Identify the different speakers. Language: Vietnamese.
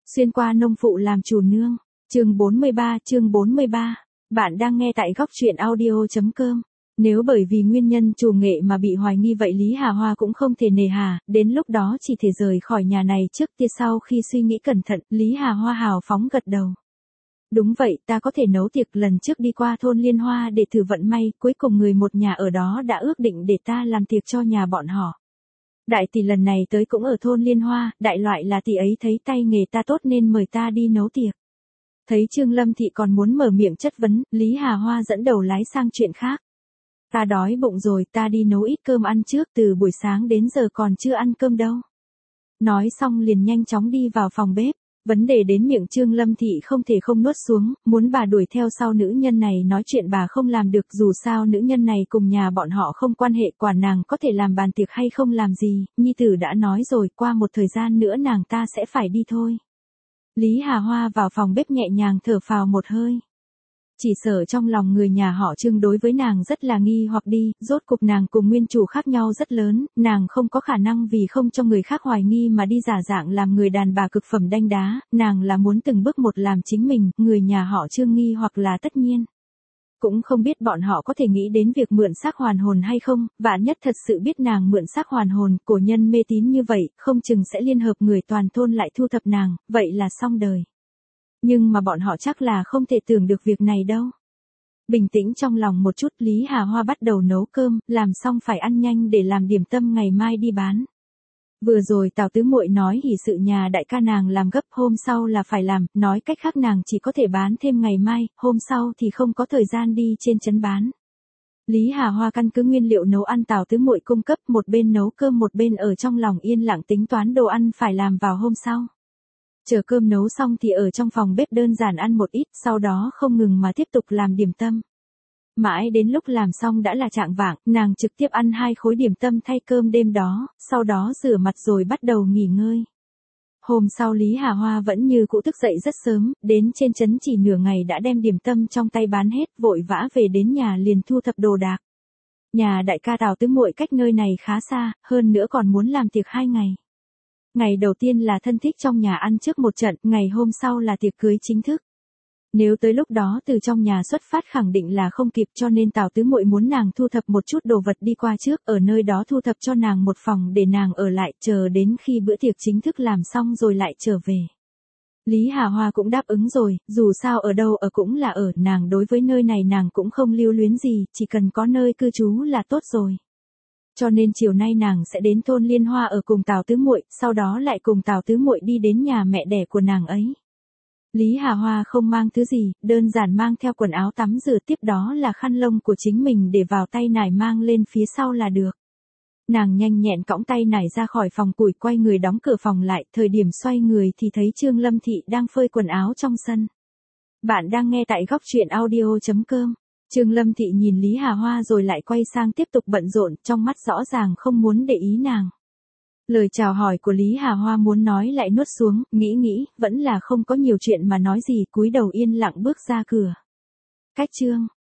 Speaker 1: Xuyên qua nông phụ làm chủ nương. Chương 43. Bạn đang nghe tại góc truyện audio.com. Nếu bởi vì nguyên nhân chủ nghệ mà bị hoài nghi vậy Lý Hà Hoa cũng không thể nề hà, đến lúc đó chỉ thể rời khỏi nhà này trước tiên. Sau khi suy nghĩ cẩn thận, Lý Hà Hoa hào phóng gật đầu. Đúng vậy, ta có thể nấu tiệc. Lần trước đi qua thôn Liên Hoa để thử vận may, cuối cùng người một nhà ở đó đã ước định để ta làm tiệc cho nhà bọn họ. Đại tỷ lần này tới cũng ở thôn Liên Hoa, đại loại là tỷ ấy thấy tay nghề ta tốt nên mời ta đi nấu tiệc. Thấy Trương Lâm Thị còn muốn mở miệng chất vấn, Lý Hà Hoa dẫn đầu lái sang chuyện khác. Ta đói bụng rồi, ta đi nấu ít cơm ăn trước, từ buổi sáng đến giờ còn chưa ăn cơm đâu. Nói xong liền nhanh chóng đi vào phòng bếp. Vấn đề đến miệng Trương Lâm Thị không thể không nuốt xuống, muốn bà đuổi theo sau nữ nhân này nói chuyện bà không làm được, dù sao nữ nhân này cùng nhà bọn họ không quan hệ, quản nàng có thể làm bàn tiệc hay không làm gì, nhi tử đã nói rồi, qua một thời gian nữa nàng ta sẽ phải đi thôi. Lý Hà Hoa vào phòng bếp nhẹ nhàng thở phào một hơi. Chỉ sợ trong lòng người nhà họ Trương đối với nàng rất là nghi hoặc đi, rốt cục nàng cùng nguyên chủ khác nhau rất lớn, nàng không có khả năng vì không cho người khác hoài nghi mà đi giả dạng làm người đàn bà cực phẩm đanh đá, nàng là muốn từng bước một làm chính mình, người nhà họ Trương nghi hoặc là tất nhiên. Cũng không biết bọn họ có thể nghĩ đến việc mượn xác hoàn hồn hay không, vạn nhất thật sự biết nàng mượn xác hoàn hồn, cổ nhân mê tín như vậy, không chừng sẽ liên hợp người toàn thôn lại thu thập nàng, vậy là xong đời. Nhưng mà bọn họ chắc là không thể tưởng được việc này đâu. Bình tĩnh trong lòng một chút, Lý Hà Hoa bắt đầu nấu cơm, làm xong phải ăn nhanh để làm điểm tâm ngày mai đi bán. Vừa rồi Tào Tứ Muội nói hỉ sự nhà đại ca nàng làm gấp, hôm sau là phải làm, nói cách khác nàng chỉ có thể bán thêm ngày mai, hôm sau thì không có thời gian đi trên trấn bán. Lý Hà Hoa căn cứ nguyên liệu nấu ăn Tào Tứ Muội cung cấp, một bên nấu cơm một bên ở trong lòng yên lặng tính toán đồ ăn phải làm vào hôm sau. Chờ cơm nấu xong thì ở trong phòng bếp đơn giản ăn một ít, sau đó không ngừng mà tiếp tục làm điểm tâm. Mãi đến lúc làm xong đã là chạng vạng, nàng trực tiếp ăn 2 khối điểm tâm thay cơm đêm đó, sau đó rửa mặt rồi bắt đầu nghỉ ngơi. Hôm sau Lý Hà Hoa vẫn như cũ thức dậy rất sớm, đến trên trấn chỉ nửa ngày đã đem điểm tâm trong tay bán hết, vội vã về đến nhà liền thu thập đồ đạc. Nhà đại ca Tào Tứ Muội cách nơi này khá xa, hơn nữa còn muốn làm tiệc 2 ngày. Ngày đầu tiên là thân thích trong nhà ăn trước một trận, ngày hôm sau là tiệc cưới chính thức. Nếu tới lúc đó từ trong nhà xuất phát khẳng định là không kịp, cho nên Tào Tứ Muội muốn nàng thu thập một chút đồ vật đi qua trước, ở nơi đó thu thập cho nàng một phòng để nàng ở lại, chờ đến khi bữa tiệc chính thức làm xong rồi lại trở về. Lý Hà Hoa cũng đáp ứng rồi, dù sao ở đâu ở cũng là ở, nàng đối với nơi này nàng cũng không lưu luyến gì, chỉ cần có nơi cư trú là tốt rồi. Cho nên chiều nay nàng sẽ đến thôn Liên Hoa ở cùng Tào Tứ Muội, sau đó lại cùng Tào Tứ Muội đi đến nhà mẹ đẻ của nàng ấy. Lý Hà Hoa không mang thứ gì, đơn giản mang theo quần áo tắm rửa, tiếp đó là khăn lông của chính mình để vào tay nải mang lên phía sau là được. Nàng nhanh nhẹn cõng tay nải ra khỏi phòng củi, quay người đóng cửa phòng lại, thời điểm xoay người thì thấy Trương Lâm Thị đang phơi quần áo trong sân. Bạn đang nghe tại góc truyện audio.com. Trương Lâm Thị nhìn Lý Hà Hoa rồi lại quay sang tiếp tục bận rộn, trong mắt rõ ràng không muốn để ý nàng. Lời chào hỏi của Lý Hà Hoa muốn nói lại nuốt xuống, nghĩ, vẫn là không có nhiều chuyện mà nói gì, cúi đầu yên lặng bước ra cửa. Cách chương